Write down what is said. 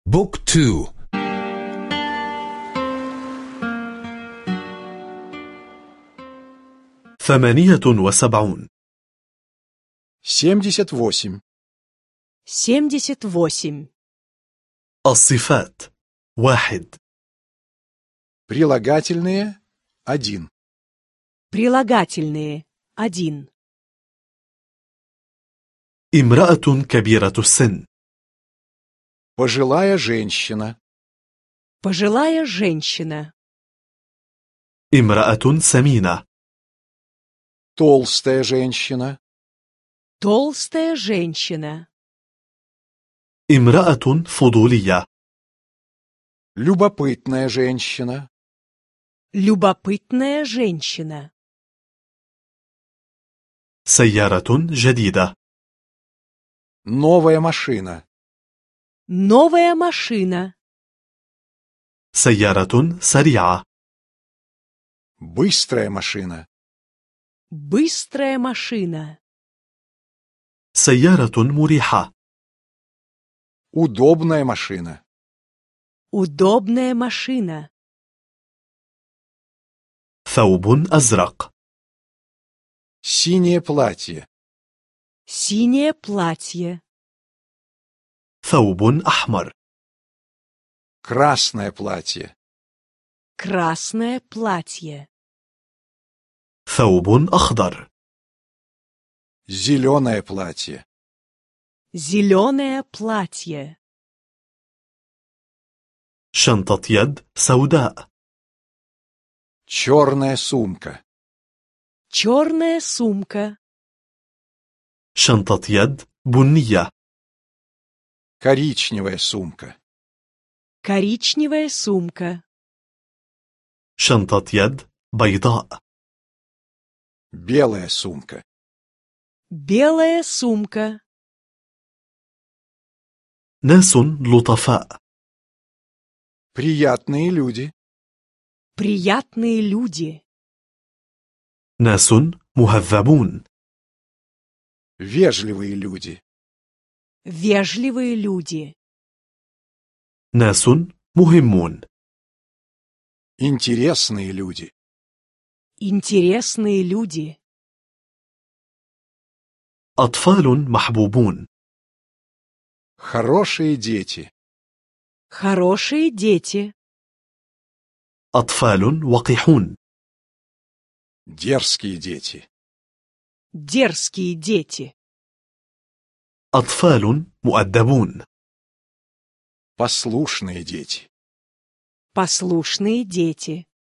بوك تو. 78. 78. 78. الصفات 1. Прилагательные 1. Прилагательные 1. امرأة كبيرة السن. Пожилая женщина. Пожилая женщина. امرأة سمينة. Толстая женщина. Толстая женщина. امرأة فضولية. Любопытная женщина. Любопытная женщина. سيارة جديدة. Новая машина. Новая машина. سيارة سريعة. Быстрая машина. Быстрая машина. سيارة مريحة. Удобная машина. Удобная машина. ثوب أزرق. Синее платье. Синее платье. ثوب أحمر. Красное платье. Красное платье. ثوب أخضر. Зеленое платье. Зеленое платье. شنطة يد سوداء. Черная сумка. Черная сумка. شنطة يد بنية. Коричневая сумка. Коричневая сумка. شنطة يد بيضاء. Белая сумка. Белая сумка. ناس لطفاء. Приятные люди. Приятные люди. ناس مهذبون. Вежливые люди. Вежливые люди. ناس مهمون. Интересные люди. Интересные люди. أطفال محبوبون. Хорошие дети. Хорошие дети. أطفال وقحون. Дерзкие дети. Дерзкие дети. أطفال مؤدبون. Послушные дети. Послушные дети.